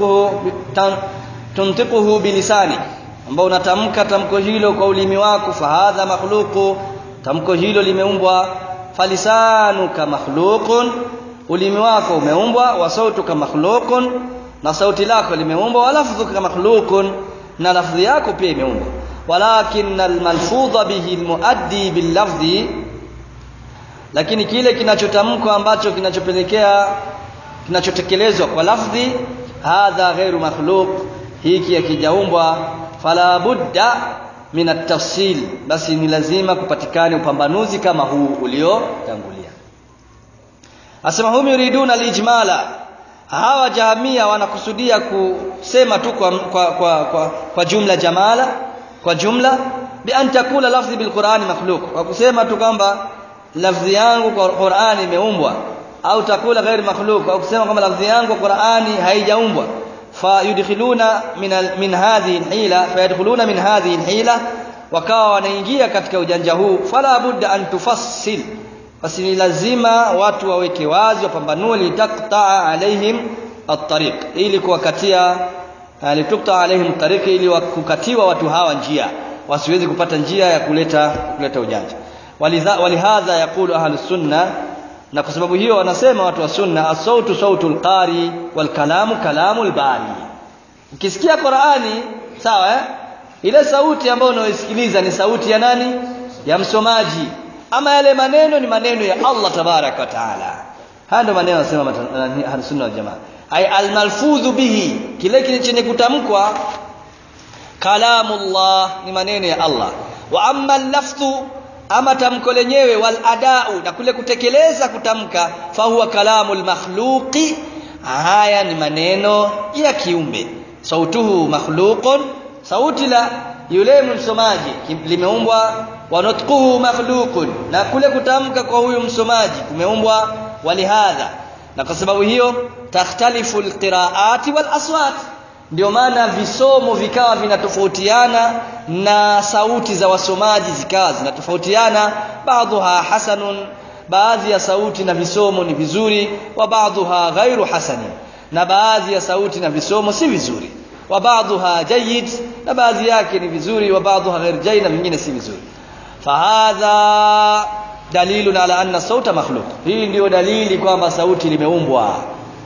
tuntiquhu bilisani, ambao unatamka tamko hilo kwa ulimi wako, fahadha makhluqu, tamko hilo limeumbwa. Falisanuka makhluqun, ulimi wako umeumbwa. Wa sautuka makhluqun, na sauti lako limeumbwa. Wa lafdhuka makhluqun, na lafdhi yako pia imeumbwa. Walakinnal malfudha bihi almuaddi billafdhi, lakini kile kinachotamkwa ambacho kinachopelekea kinachotekelezwa kwa lafdhi, hadha ghairu makhluq, hiki hakijaumbwa. Fala budda min at-tafsil, basi ni lazima kupatikane upambanuzi kama huu uliotangulia. Asema hum yuriduna al-ijmala, hawa jahamia wanakusudia kusema tu kwa jumla jamala, kwa jumla, bi an takula lafzi bil Qur'ani makhluq, kwa kusema tu kwamba lafzi yangu kwa Qur'ani imeumbwa, au takula ghair makhluq, au kusema kwamba lafzi yangu kwa Qur'ani haijaumbwa. Fayudkhiluna min hadhihi al-hila, fayadkhuluna min hadhihi al-hila, wakawa wanaingia katika ujanja huu. Fala budda an tufassil, basi ni lazima watu waweke wazi, wapambanue, litaqta'a alaihim at-tariq, ili kuwakatia, litukta alaihim at-tariq, ili kukatiwa watu hawa njia, wasiwezi kupata njia ya kuleta ujanja. Walihadha yaqulu ahlus sunna, na kwa sababu hiyo wanasema watu wa sunna, as-sautu sautul qari wal kalamu kalamul bari. Ukisikia Qur'ani, sawa, ile sauti ambayo unayosikiliza ni sauti ya nani? Ya msomaji. Ama yale maneno ni maneno ya Allah tabarak wa taala. Haya ndio maneno yanasema ahlus sunna wal jamaa. Ay al-malfudhu bihi, kile chenye kutamkwa, kalamullah, ni maneno ya Allah. Wa amma al-lafdhu, ama tamko lenyewe, wal adau, na kule kutekeleza kutamka, fa huwa kalamul makhluqi, haya ni maneno ya kiumbe. Sautuhu makhluqun, sauti la yule msomaji limeumbwa. Wa nutquhu makhluqun, na kule kutamka kwa huyu msomaji kumeumbwa. Walihadha, na kwa sababu hiyo, takhtalifu alqiraati wal aswat, Ndio maana visomo vikawa vinatofautiana na sauti za wasomaji zikawa zinatofautiana. Baadhiha hasanun, baadhi ya sauti na visomo ni vizuri, wa baadhiha ghairu hasani, na baadhi ya sauti na visomo si vizuri, wa baadhiha jayyid, na baadhi yake ni vizuri, wa baadhiha ghairu jayyid, na vingine si vizuri. Fahadha dalilun ala anna sauta makhluq, hii ndio dalili kwamba sauti limeumbwa.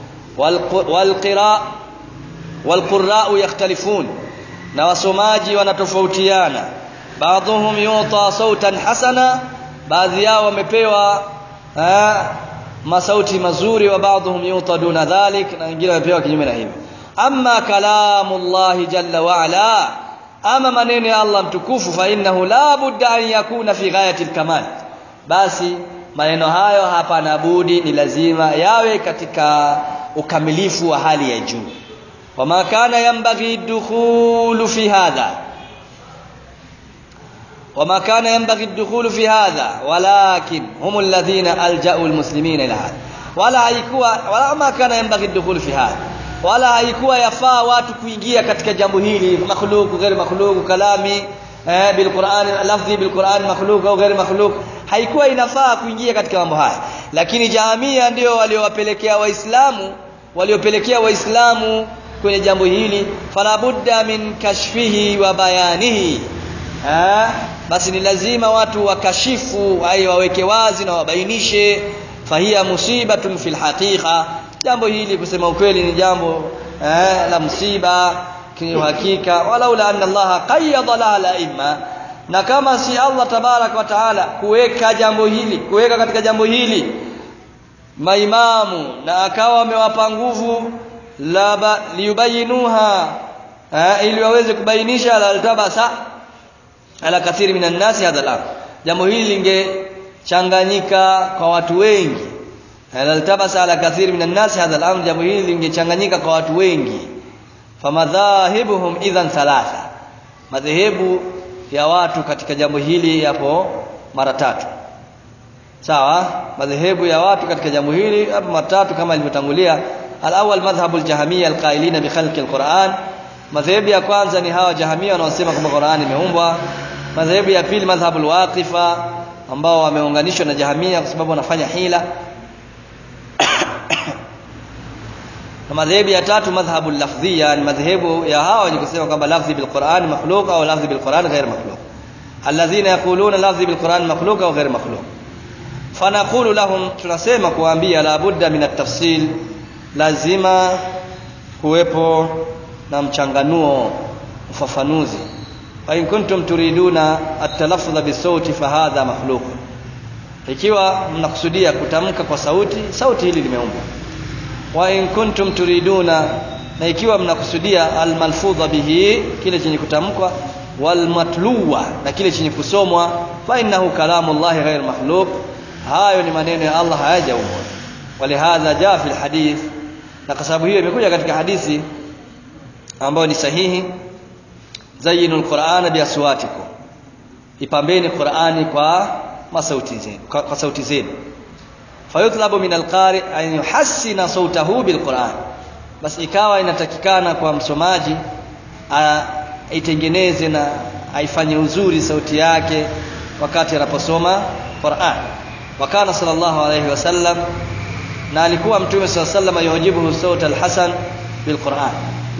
Walqurra'u yakhtalifun, na wasomaji wanatofautiana. Baadhuhum yuta sautan hasana, baadhi yao wamepewa masauti mazuri, wa baadhuhum yuta duna dhalik, na wengine wamepewa kinyume na hivyo. Amma kalamullahi jalla wa ala, ama maneno ya Allah mtukufu, fa innahu la budda an yakuna fi ghayati al-kamal, basi maneno hayo hapana budi, ni lazima yawe katika ukamilifu wa hali ya juu. Wama kana yanbaghi ad-dukhulu fi hadha, wama kana yanbaghi ad-dukhulu fi hadha walakin hum alladhina alja'u al-muslimina ila hadha, wala haikuwa, wala ma kana yanbaghi ad-dukhulu fi hadha, wala haikuwa yafaa watu kuingia katika jambo hili, makhluq ghair makhluq, kalami bil Qur'an, lafzi bil Qur'an makhluq au ghair makhluq, haikuwa inafaa kuingia katika mambo haya. Lakini Jahamia ndio waliopelekea waislamu kwenye jambo hili. Fala budda min kashfihi wa bayanihi, basi ni lazima watu wakashifu, ai waweke wazi na wabainishe. Fahiya musibatun fil haqiqa, jambo hili kusema ukweli ni jambo la musiba kiuhakika. Walaula anna Allah qayyada laha al-a'imma, na kama si Allah tabarak wa taala kuweka katika jambo hili maimamu, na akawa amewapa nguvu liyubayinuha, ili waweze kubainisha, la tabasa ala kathiri minan nasi hadha al-amr, jambo hili lingechanganyika kwa watu wengi. La tabasa ala kathiri minan nasi hadha al-amr, jambo hili lingechanganyika kwa watu wengi. Famadhahibuhum idhan thalatha, madhehebu ya watu katika jambo hili yapo mara tatu. Sawa, madhehebu ya watu katika jambo hili hapo mara tatu kama ilivyotangulia. Al-awwal madhhabul jahamiyya al-qailina bi khalqi al-Qur'an, madhehebu ya kwanza ni hawa Jahamia wanaosema kwamba Qur'an imeumbwa. Madhehebu ya pili madhhabul waqifa, ambao wameunganishwa na Jahamia kwa sababu wanafanya hila. Na madhehebu ya tatu madhhabul lafdhiyya, ni madhehebu ya hawa wenye kusema kwamba lafzi bil Qur'an makhluq au lafzi bil Qur'an ghair makhluq, alladhina yaquluna lafzi bil Qur'an makhluq au ghair makhluq. Fanaqulu lahum, tunasema kuambia, la budda min at-tafsil, lazima kuwepo na mchanganuo, ufafanuzi. Fa in kuntum turiduna at-talaffuz bis-sauti fa hadha makhluq, ikiwa mnakusudia kutamka kwa sauti hili limeumbwa. Wa in kuntum turiduna, na ikiwa mnakusudia al-malfudha bihi, kile chenye kutamkwa, wal matluwa, na kile chenye kusomwa, fa innahu kalamullahi ghair makhluq, hayo ni maneno ya Allah hayajaumbwa. Walihadha jaa fil hadith, na kwa sababu hiyo imekuja katika hadithi ambayo ni sahihi, zayyinul Qur'ana bi aswatikum, ipambeni Qur'ani kwa sauti zenu. Fayutlabu min al-qari an yuhassina sautahu bil Qur'an, basi ikawa inatakikana kwa msomaji aitengeneze na aifanye uzuri sauti yake wakati anaposoma Qur'an. Wakana sallallahu alayhi wasallam, na alikuwa mtume sallallahu alayhi wasallam, yujibuhu sauta al-hasan bil Qur'an,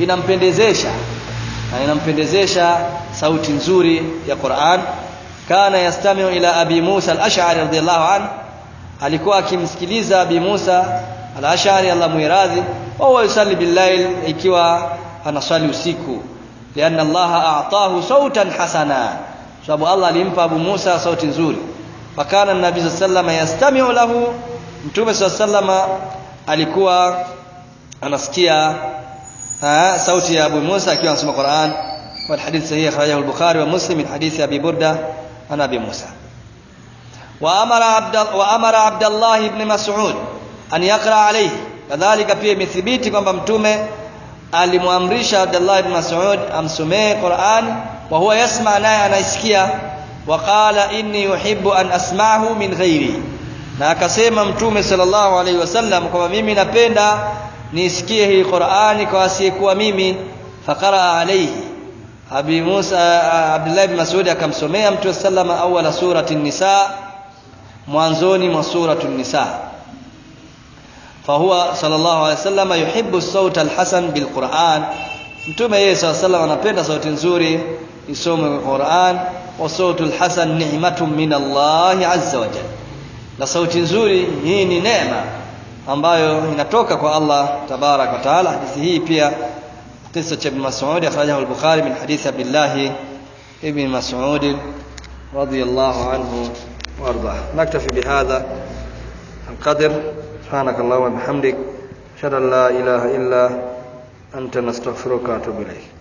inampendezesha sauti nzuri ya Qur'an. Kana yastami'u ila Abi Musa al-Ash'ari radhiyallahu anhu, alikuwa akimsikiliza Abi Musa al-Ash'ari Allah muiradhi, wa huwa yusalli bil-layl, ikiwa anasali usiku. Lianna Allah a'tahu sautan hasana, sababu Allah alimpa Abu Musa sauti nzuri. Fakana an-nabii sallallahu alayhi wasallam yastami'u lahu, mtume sallallahu alayhi wasallam alikuwa anasikia sauti ya Abu Musa akiwa anasoma Qur'an. Wal hadith sahih akhrajahu al-Bukhari wa Muslim min hadith Abi Burda an Abi Musa. Wa amara Abdullah ibn Mas'ud an yaqra alayhi, kadhalika pia imethibiti kwamba mtume alimwamrisha Abdullah ibn Mas'ud amsomee Qur'an, wa huwa yasma, naye anaisikia. Wa qala inni uhibbu an asma'ahu min ghairi, na akasema mtume sallallahu alayhi wasallam kwamba mimi napenda nisikie hii Qur'ani kwa asiyekuwa mimi. faqara alayhi Abi Musa Abdullah ibn Mas'ud akamsomea Mtume sallama awala surati an-Nisa, mwanzoni mwa suratu an-Nisa. Fahuwa sallallahu alayhi wasallam yuhibbu as-sawta al-hasan bil-Qur'an, Mtume yeye sallallahu anapenda sauti nzuri isome Qur'an. Wa sautu al-hasan ni'matun min Allah azza wa jalla, na sauti nzuri hii ni neema ambayo inatoka kwa Allah tabarak wa taala. Hadithi hii pia قصة ابن مسعود أخرجه البخاري من حديث عبد الله ابن مسعود رضي الله عنه وارضاه. نكتفي بهذا القدر. سبحانك اللهم وبحمدك أشهد أن لا إله إلا أنت نستغفرك ونتوب إليك.